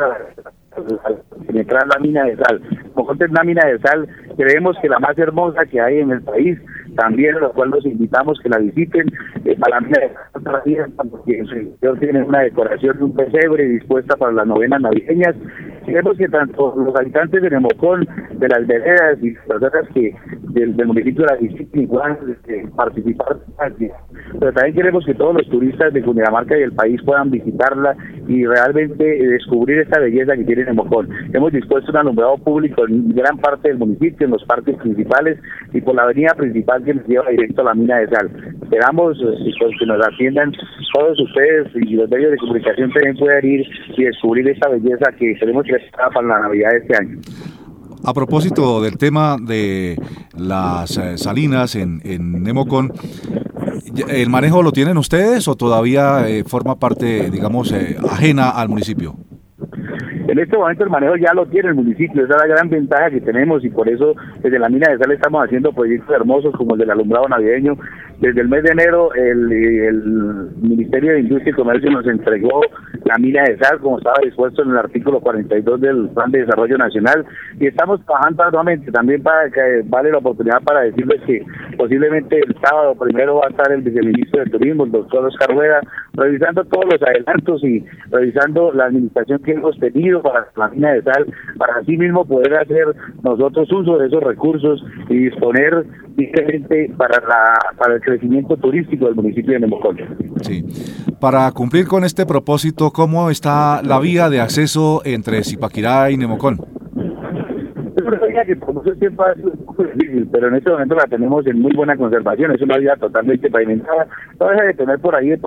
a penetrar la mina de sal. Como es una mina de sal, creemos que la más hermosa que hay en el país, también a lo cual los invitamos que la visiten. Para la mina de sal, porque en su interior tiene una decoración de un pesebre dispuesta para las novenas navideñas. Queremos que tanto los habitantes de Nemocón, de las veredas y las personas que del municipio la visiten puedan participar, pero también queremos que todos los turistas de Cundinamarca y el país puedan visitarla y realmente descubrir esta belleza que tiene Nemocón. Hemos dispuesto un alumbrado público en gran parte del municipio, en los parques principales y por la avenida principal que nos lleva directo a la mina de sal. Esperamos que nos atiendan todos ustedes y los medios de comunicación también puedan ir y descubrir esta belleza que tenemos que estar para la Navidad de este año. A propósito del tema de las salinas en Nemocón, ¿el manejo lo tienen ustedes o todavía forma parte, digamos, ajena al municipio? En este momento el manejo ya lo tiene el municipio, esa es la gran ventaja que tenemos y por eso desde la mina de sal estamos haciendo proyectos hermosos como el del alumbrado navideño. Desde el mes de enero el Ministerio de Industria y Comercio nos entregó la mina de sal como estaba dispuesto en el artículo 42 del Plan de Desarrollo Nacional y estamos trabajando arduamente también para que vale la oportunidad para decirles que posiblemente el sábado primero va a estar el viceministro de Turismo, el doctor Oscar Rueda, revisando todos los adelantos y revisando la administración que hemos tenido para la mina de sal, para así mismo poder hacer nosotros uso de esos recursos y disponer diferente para el crecimiento turístico del municipio de Nemocón. Sí. Para cumplir con este propósito, ¿cómo está la vía de acceso entre Zipaquirá y Nemocón? Es una vía que por mucho tiempo ha sido un poco difícil, pero en este momento la tenemos en muy buena conservación, es una vía totalmente pavimentada, no deja de tener por ahí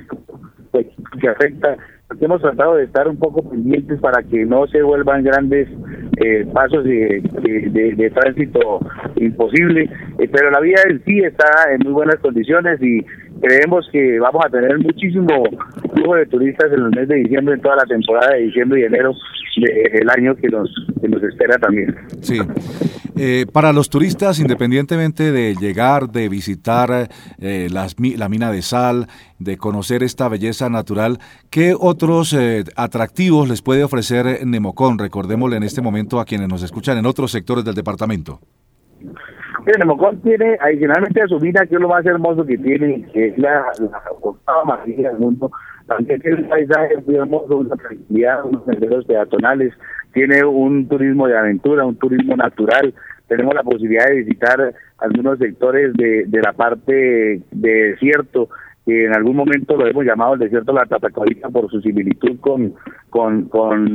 que afecta, porque hemos tratado de estar un poco pendientes para que no se vuelvan grandes pasos de tránsito imposible, pero la vía en sí está en muy buenas condiciones y creemos que vamos a tener muchísimo flujo de turistas en el mes de diciembre, en toda la temporada de diciembre y enero del año que nos espera también. Sí. Para los turistas, independientemente de llegar, de visitar la mina de sal, de conocer esta belleza natural, ¿qué otros atractivos les puede ofrecer Nemocón? Recordémosle en este momento a quienes nos escuchan en otros sectores del departamento. Nemocón tiene, adicionalmente a su mina, que es lo más hermoso que tiene, que es la octava maravilla del mundo, también tiene un paisaje muy hermoso, una tranquilidad, unos senderos peatonales, tiene un turismo de aventura, un turismo natural. Tenemos la posibilidad de visitar algunos sectores de la parte de desierto, que en algún momento lo hemos llamado el desierto de la Tatacoa por su similitud con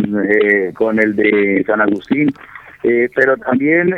el de San Agustín. Pero también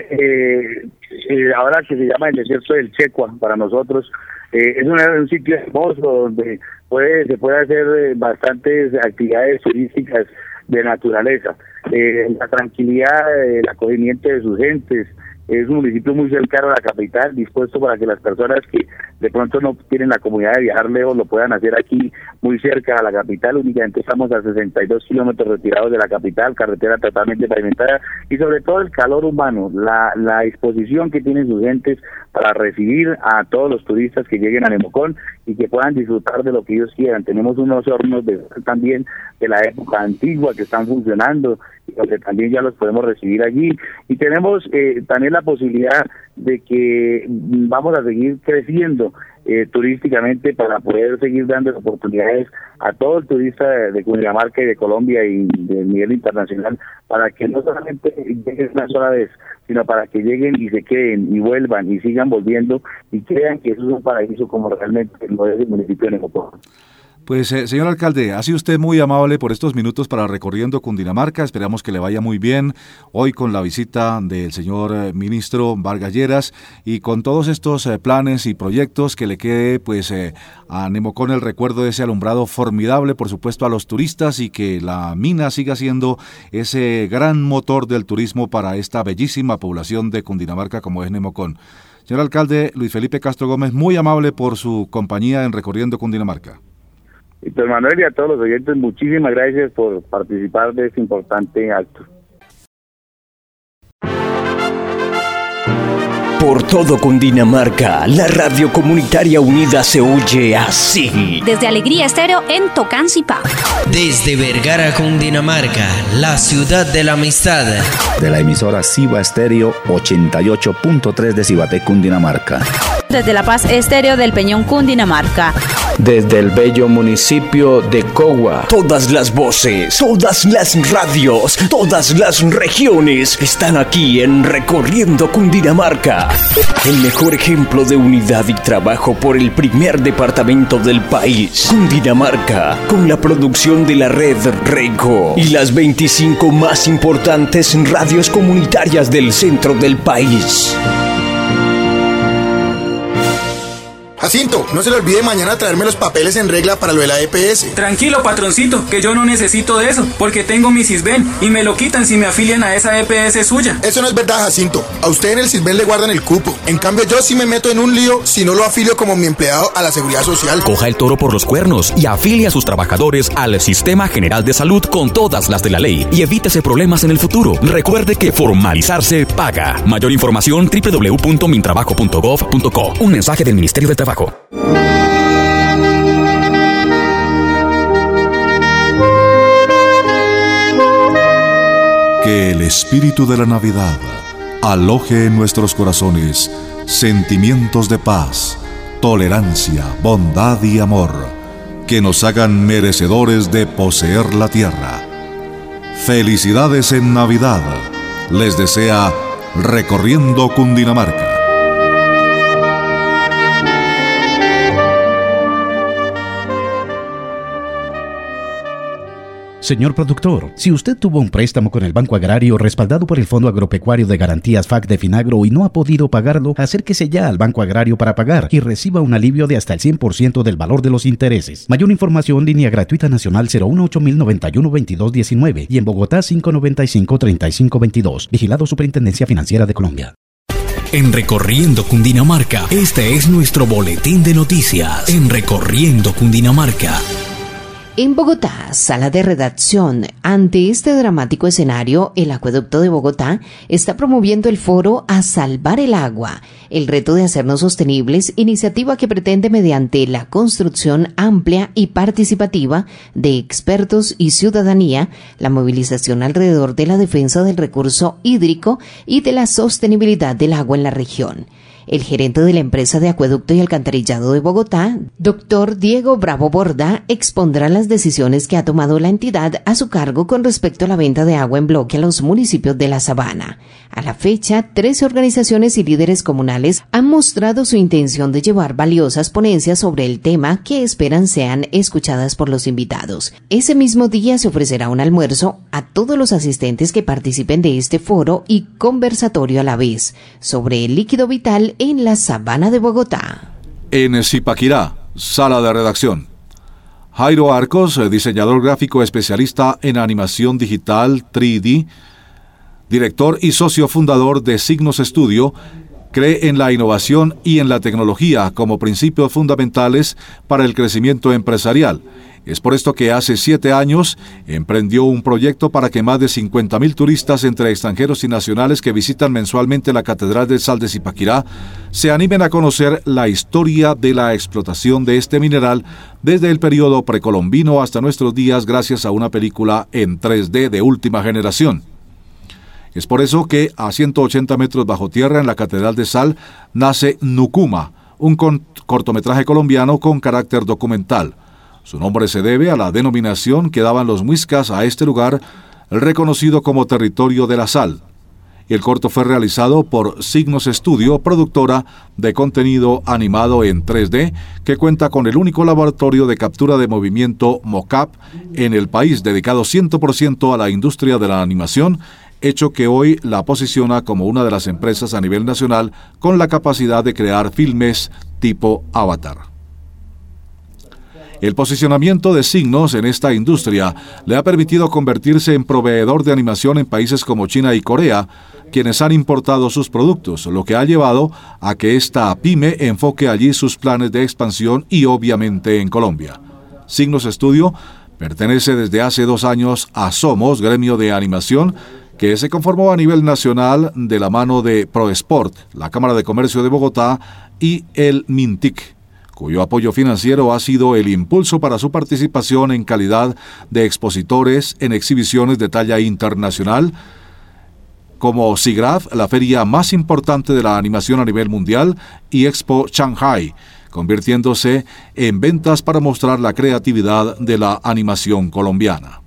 ahora que se llama el desierto del Checua para nosotros, es un sitio hermoso donde se puede hacer bastantes actividades turísticas de naturaleza. La tranquilidad, el acogimiento de sus gentes. Es un municipio muy cercano a la capital, dispuesto para que las personas que de pronto no tienen la comodidad de viajar lejos lo puedan hacer aquí muy cerca a la capital. Únicamente estamos a 62 kilómetros retirados de la capital, carretera totalmente pavimentada y sobre todo el calor humano, la disposición que tienen sus gentes para recibir a todos los turistas que lleguen a Nemocón y que puedan disfrutar de lo que ellos quieran. Tenemos unos hornos también de la época antigua que están funcionando y donde también ya los podemos recibir allí y tenemos también la posibilidad de que vamos a seguir creciendo turísticamente para poder seguir dando oportunidades a todo el turista de Cundinamarca y de Colombia y de nivel internacional para que no solamente lleguen una sola vez, sino para que lleguen y se queden y vuelvan y sigan volviendo y crean que eso es un paraíso como realmente lo es el municipio de Nemocón. Pues, señor alcalde, ha sido usted muy amable por estos minutos para Recorriendo Cundinamarca. Esperamos que le vaya muy bien hoy con la visita del señor ministro Vargas Lleras y con todos estos planes y proyectos que le quede pues a Nemocón el recuerdo de ese alumbrado formidable, por supuesto, a los turistas y que la mina siga siendo ese gran motor del turismo para esta bellísima población de Cundinamarca como es Nemocón. Señor alcalde Luis Felipe Castro Gómez, muy amable por su compañía en Recorriendo Cundinamarca. Víctor Manuel y a todos los oyentes, muchísimas gracias por participar de este importante acto. Por todo Cundinamarca, la radio comunitaria unida se oye así. Desde Alegría Estéreo en Tocancipá. Desde Vergara, Cundinamarca, la ciudad de la amistad. De la emisora Ciba Estéreo 88.3 de Cibaté, Cundinamarca. Desde La Paz Estéreo del Peñón, Cundinamarca. Desde el bello municipio de Cogua. Todas las voces, todas las radios, todas las regiones están aquí en Recorriendo Cundinamarca. El mejor ejemplo de unidad y trabajo por el primer departamento del país, Cundinamarca, con la producción de la red Rego y las 25 más importantes radios comunitarias del centro del país. Jacinto, no se le olvide mañana traerme los papeles en regla para lo de la EPS. Tranquilo, patroncito, que yo no necesito de eso, porque tengo mi Sisbén y me lo quitan si me afilian a esa EPS suya. Eso no es verdad, Jacinto. A usted en el Sisbén le guardan el cupo. En cambio, yo sí me meto en un lío si no lo afilio como mi empleado a la Seguridad Social. Coja el toro por los cuernos y afilie a sus trabajadores al Sistema General de Salud con todas las de la ley y evítese problemas en el futuro. Recuerde que formalizarse paga. Mayor información www.mintrabajo.gov.co. Un mensaje del Ministerio del Trabajo. Que el espíritu de la Navidad aloje en nuestros corazones sentimientos de paz, tolerancia, bondad y amor, que nos hagan merecedores de poseer la tierra. Felicidades en Navidad, les desea Recorriendo Cundinamarca. Señor productor, si usted tuvo un préstamo con el Banco Agrario respaldado por el Fondo Agropecuario de Garantías FAC de Finagro y no ha podido pagarlo, acérquese ya al Banco Agrario para pagar y reciba un alivio de hasta el 100% del valor de los intereses. Mayor información, línea gratuita nacional 018-091-2219 y en Bogotá 595-3522. Vigilado Superintendencia Financiera de Colombia. En Recorriendo Cundinamarca, este es nuestro boletín de noticias. En Recorriendo Cundinamarca. En Bogotá, sala de redacción. Ante este dramático escenario, el Acueducto de Bogotá está promoviendo el foro A Salvar el Agua, el reto de hacernos sostenibles, iniciativa que pretende mediante la construcción amplia y participativa de expertos y ciudadanía, la movilización alrededor de la defensa del recurso hídrico y de la sostenibilidad del agua en la región. El gerente de la empresa de acueducto y alcantarillado de Bogotá, doctor Diego Bravo Borda, expondrá las decisiones que ha tomado la entidad a su cargo con respecto a la venta de agua en bloque a los municipios de la Sabana. A la fecha, 13 organizaciones y líderes comunales han mostrado su intención de llevar valiosas ponencias sobre el tema que esperan sean escuchadas por los invitados. Ese mismo día se ofrecerá un almuerzo a todos los asistentes que participen de este foro y conversatorio a la vez sobre el líquido vital en la Sabana de Bogotá. En Zipaquirá, sala de redacción. Jairo Arcos, diseñador gráfico especialista en animación digital 3D, director y socio fundador de Signos Studio, cree en la innovación y en la tecnología como principios fundamentales para el crecimiento empresarial. Es por esto que hace 7 años emprendió un proyecto para que más de 50.000 turistas entre extranjeros y nacionales que visitan mensualmente la Catedral de Sal de Zipaquirá se animen a conocer la historia de la explotación de este mineral desde el periodo precolombino hasta nuestros días gracias a una película en 3D de última generación. Es por eso que a 180 metros bajo tierra en la Catedral de Sal nace Nucuma, un cortometraje colombiano con carácter documental. Su nombre se debe a la denominación que daban los muiscas a este lugar, reconocido como Territorio de la Sal. El corto fue realizado por Signos Studio, productora de contenido animado en 3D, que cuenta con el único laboratorio de captura de movimiento mocap en el país, dedicado 100% a la industria de la animación, hecho que hoy la posiciona como una de las empresas a nivel nacional con la capacidad de crear filmes tipo Avatar. El posicionamiento de Signos en esta industria le ha permitido convertirse en proveedor de animación en países como China y Corea, quienes han importado sus productos, lo que ha llevado a que esta pyme enfoque allí sus planes de expansión y obviamente en Colombia. Signos Estudio pertenece desde hace 2 años a Somos, gremio de animación, que se conformó a nivel nacional de la mano de ProSport, la Cámara de Comercio de Bogotá y el MINTIC, cuyo apoyo financiero ha sido el impulso para su participación en calidad de expositores en exhibiciones de talla internacional, como SIGGRAPH, la feria más importante de la animación a nivel mundial, y Expo Shanghai, convirtiéndose en ventas para mostrar la creatividad de la animación colombiana.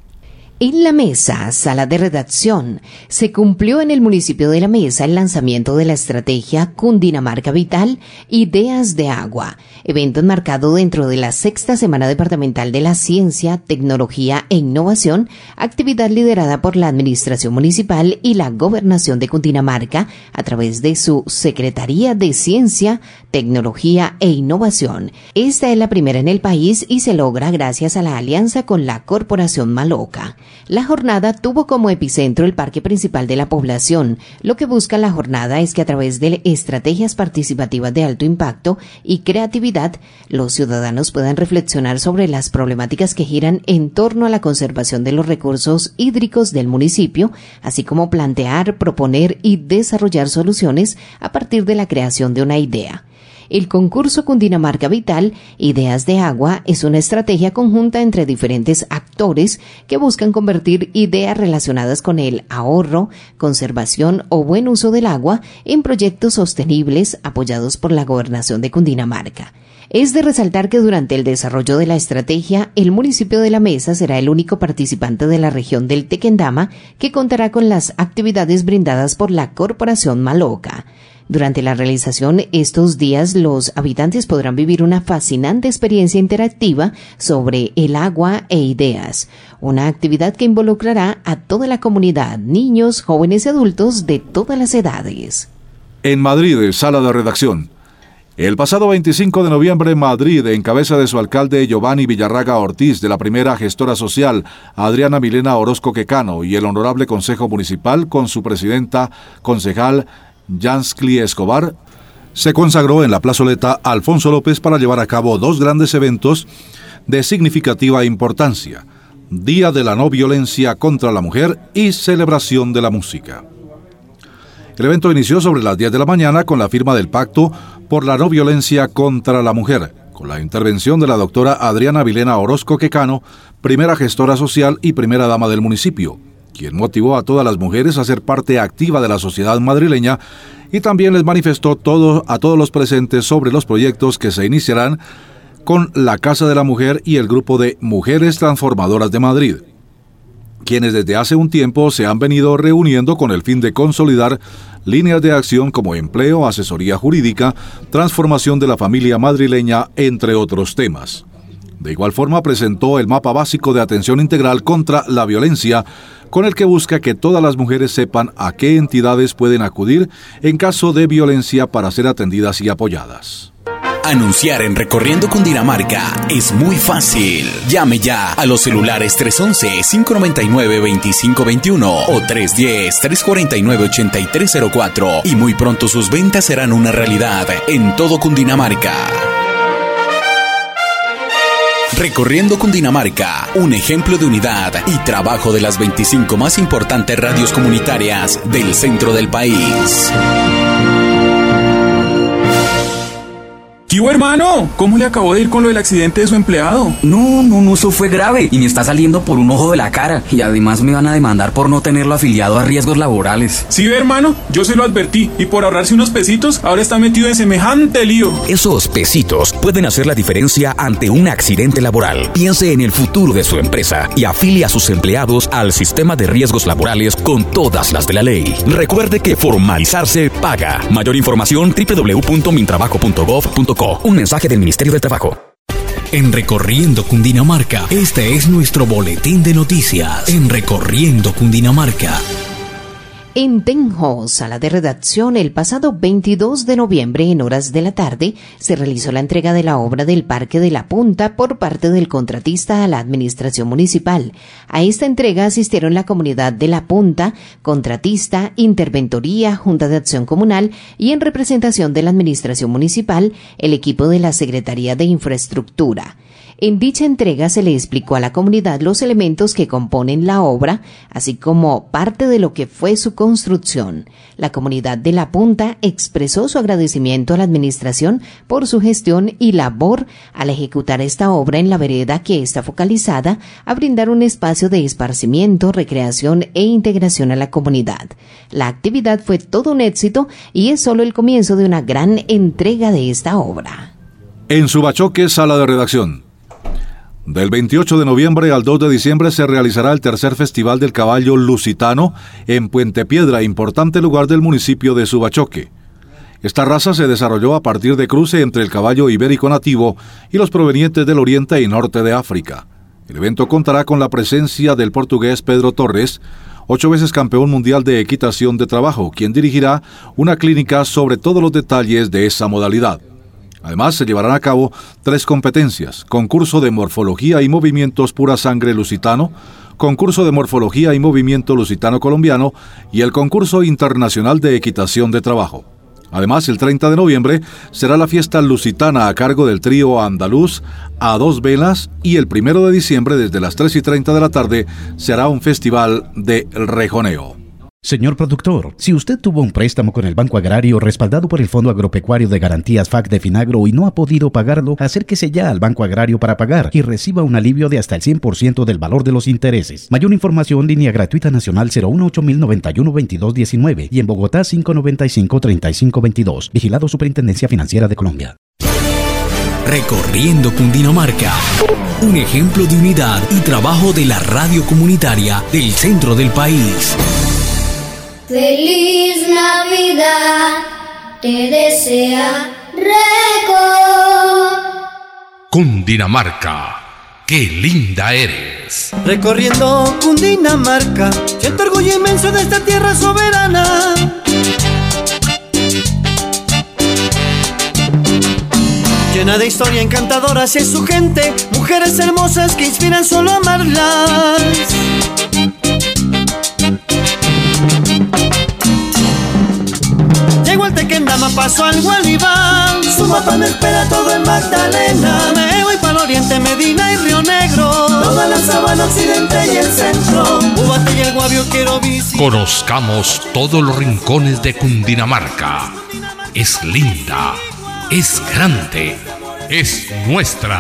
En La Mesa, sala de redacción, se cumplió en el municipio de La Mesa el lanzamiento de la estrategia Cundinamarca Vital, Ideas de Agua, evento enmarcado dentro de la 6ª Semana Departamental de la Ciencia, Tecnología e Innovación, actividad liderada por la Administración Municipal y la Gobernación de Cundinamarca a través de su Secretaría de Ciencia, Tecnología e Innovación. Esta es la primera en el país y se logra gracias a la alianza con la Corporación Maloca. La jornada tuvo como epicentro el parque principal de la población. Lo que busca la jornada es que a través de estrategias participativas de alto impacto y creatividad, los ciudadanos puedan reflexionar sobre las problemáticas que giran en torno a la conservación de los recursos hídricos del municipio, así como plantear, proponer y desarrollar soluciones a partir de la creación de una idea. El concurso Cundinamarca Vital, Ideas de Agua, es una estrategia conjunta entre diferentes actores que buscan convertir ideas relacionadas con el ahorro, conservación o buen uso del agua en proyectos sostenibles apoyados por la Gobernación de Cundinamarca. Es de resaltar que durante el desarrollo de la estrategia, el municipio de La Mesa será el único participante de la región del Tequendama que contará con las actividades brindadas por la Corporación Maloca. Durante la realización, estos días los habitantes podrán vivir una fascinante experiencia interactiva sobre el agua e ideas, una actividad que involucrará a toda la comunidad, niños, jóvenes y adultos de todas las edades. En Madrid, sala de redacción. El pasado 25 de noviembre, Madrid, en cabeza de su alcalde Giovanni Villarraga Ortiz, de la primera gestora social Adriana Milena Orozco Quecano y el Honorable Consejo Municipal con su presidenta concejal Yanskli Escobar, se consagró en la plazoleta Alfonso López para llevar a cabo 2 grandes eventos de significativa importancia: Día de la No Violencia contra la Mujer y Celebración de la Música. El evento inició sobre las 10 de la mañana con la firma del Pacto por la No Violencia contra la Mujer, con la intervención de la doctora Adriana Milena Orozco Quecano, primera gestora social y primera dama del municipio, quien motivó a todas las mujeres a ser parte activa de la sociedad madrileña y también les manifestó a todos los presentes sobre los proyectos que se iniciarán con la Casa de la Mujer y el grupo de Mujeres Transformadoras de Madrid, quienes desde hace un tiempo se han venido reuniendo con el fin de consolidar líneas de acción como empleo, asesoría jurídica, transformación de la familia madrileña, entre otros temas. De igual forma, presentó el mapa básico de atención integral contra la violencia, con el que busca que todas las mujeres sepan a qué entidades pueden acudir en caso de violencia para ser atendidas y apoyadas. Anunciar en Recorriendo Cundinamarca es muy fácil. Llame ya a los celulares 311-599-2521 o 310-349-8304 y muy pronto sus ventas serán una realidad en todo Cundinamarca. Recorriendo Cundinamarca, un ejemplo de unidad y trabajo de las 25 más importantes radios comunitarias del centro del país. ¿Qué hermano? ¿Cómo le acabó de ir con lo del accidente de su empleado? No, eso fue grave y me está saliendo por un ojo de la cara y además me van a demandar por no tenerlo afiliado a riesgos laborales. Sí, hermano, yo se lo advertí y por ahorrarse unos pesitos ahora está metido en semejante lío. Esos pesitos pueden hacer la diferencia ante un accidente laboral. Piense en el futuro de su empresa y afilie a sus empleados al sistema de riesgos laborales con todas las de la ley. Recuerde que formalizarse paga. Mayor información www.mintrabajo.gov.co. Un mensaje del Ministerio del Trabajo. En Recorriendo Cundinamarca, este es nuestro boletín de noticias. En Recorriendo Cundinamarca. En Tenjo, sala de redacción, el pasado 22 de noviembre, en horas de la tarde, se realizó la entrega de la obra del Parque de la Punta por parte del contratista a la administración municipal. A esta entrega asistieron la comunidad de La Punta, contratista, interventoría, Junta de Acción Comunal y en representación de la administración municipal, el equipo de la Secretaría de Infraestructura. En dicha entrega se le explicó a la comunidad los elementos que componen la obra, así como parte de lo que fue su construcción. La comunidad de La Punta expresó su agradecimiento a la administración por su gestión y labor al ejecutar esta obra en la vereda que está focalizada a brindar un espacio de esparcimiento, recreación e integración a la comunidad. La actividad fue todo un éxito y es solo el comienzo de una gran entrega de esta obra. En Subachoque, sala de redacción. Del 28 de noviembre al 2 de diciembre se realizará el tercer Festival del Caballo Lusitano en Puente Piedra, importante lugar del municipio de Subachoque. Esta raza se desarrolló a partir de cruce entre el caballo ibérico nativo y los provenientes del oriente y norte de África. El evento contará con la presencia del portugués Pedro Torres, 8 veces campeón mundial de equitación de trabajo, quien dirigirá una clínica sobre todos los detalles de esa modalidad. Además, se llevarán a cabo 3 competencias: concurso de morfología y movimientos pura sangre lusitano, concurso de morfología y movimiento lusitano colombiano y el concurso internacional de equitación de trabajo. Además, el 30 de noviembre será la fiesta lusitana a cargo del trío andaluz A Dos Velas y el 1 de diciembre desde las 3:30 de la tarde será un festival de rejoneo. Señor productor, si usted tuvo un préstamo con el Banco Agrario respaldado por el Fondo Agropecuario de Garantías FAC de Finagro y no ha podido pagarlo, acérquese ya al Banco Agrario para pagar y reciba un alivio de hasta el 100% del valor de los intereses. Mayor información, línea gratuita nacional 018-091-2219 y en Bogotá 595-3522. Vigilado Superintendencia Financiera de Colombia. Recorriendo Cundinamarca, un ejemplo de unidad y trabajo de la radio comunitaria del centro del país. Feliz Navidad, te desea Reco. Cundinamarca, qué linda eres. Recorriendo Cundinamarca, siento orgullo inmenso de esta tierra soberana. Llena de historia encantadora hacia su gente, mujeres hermosas que inspiran solo a amarlas. Llego al Tequendama, paso al Gualibán, su mapa me espera todo en Magdalena. Me voy para el oriente, Medina y Río Negro, toda la sabana occidente y el centro, Ubate y el Guavio quiero visitar. Conozcamos todos los rincones de Cundinamarca. Es linda, es grande, es nuestra.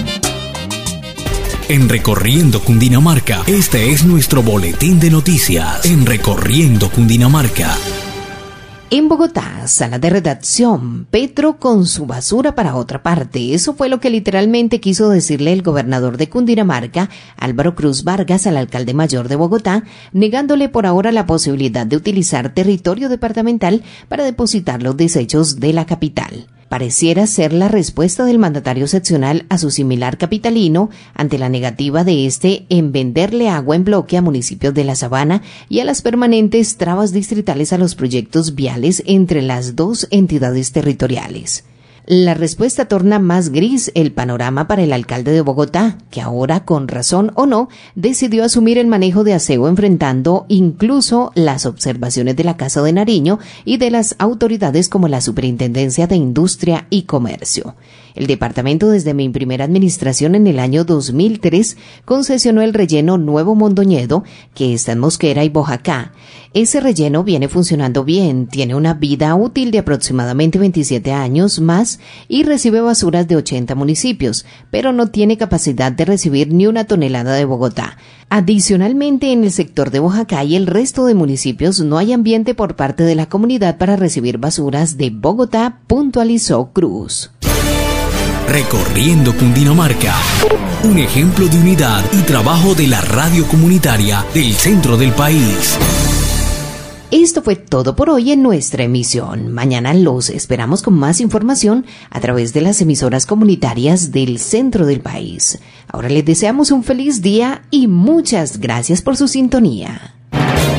En Recorriendo Cundinamarca, este es nuestro boletín de noticias. En Recorriendo Cundinamarca. En Bogotá, sala de redacción, Petro con su basura para otra parte. Eso fue lo que literalmente quiso decirle el gobernador de Cundinamarca, Álvaro Cruz Vargas, al alcalde mayor de Bogotá, negándole por ahora la posibilidad de utilizar territorio departamental para depositar los desechos de la capital. Pareciera ser la respuesta del mandatario seccional a su similar capitalino ante la negativa de este en venderle agua en bloque a municipios de la Sabana y a las permanentes trabas distritales a los proyectos viales entre las dos entidades territoriales. La respuesta torna más gris el panorama para el alcalde de Bogotá, que ahora, con razón o no, decidió asumir el manejo de aseo enfrentando incluso las observaciones de la Casa de Nariño y de las autoridades como la Superintendencia de Industria y Comercio. El departamento, desde mi primera administración en el año 2003, concesionó el relleno Nuevo Mondoñedo, que está en Mosquera y Boyacá. Ese relleno viene funcionando bien, tiene una vida útil de aproximadamente 27 años más y recibe basuras de 80 municipios, pero no tiene capacidad de recibir ni una tonelada de Bogotá. Adicionalmente, en el sector de Boyacá y el resto de municipios no hay ambiente por parte de la comunidad para recibir basuras de Bogotá, puntualizó Cruz. Recorriendo Cundinamarca, un ejemplo de unidad y trabajo de la radio comunitaria del centro del país. Esto fue todo por hoy en nuestra emisión. Mañana los esperamos con más información a través de las emisoras comunitarias del centro del país. Ahora les deseamos un feliz día y muchas gracias por su sintonía.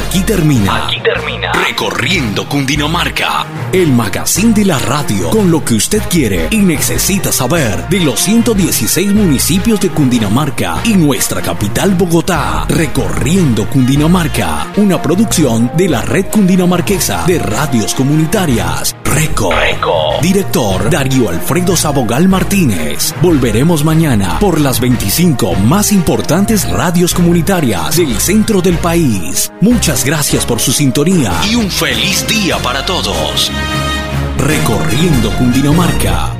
Aquí termina Recorriendo Cundinamarca, el magazine de la radio con lo que usted quiere y necesita saber de los 116 municipios de Cundinamarca y nuestra capital Bogotá. Recorriendo Cundinamarca, una producción de la Red Cundinamarquesa de Radios Comunitarias. Reco. Director Darío Alfredo Sabogal Martínez. Volveremos mañana por las 25 más importantes radios comunitarias del centro del país. Muchas gracias por su sintonía y un feliz día para todos. Recorriendo Cundinamarca.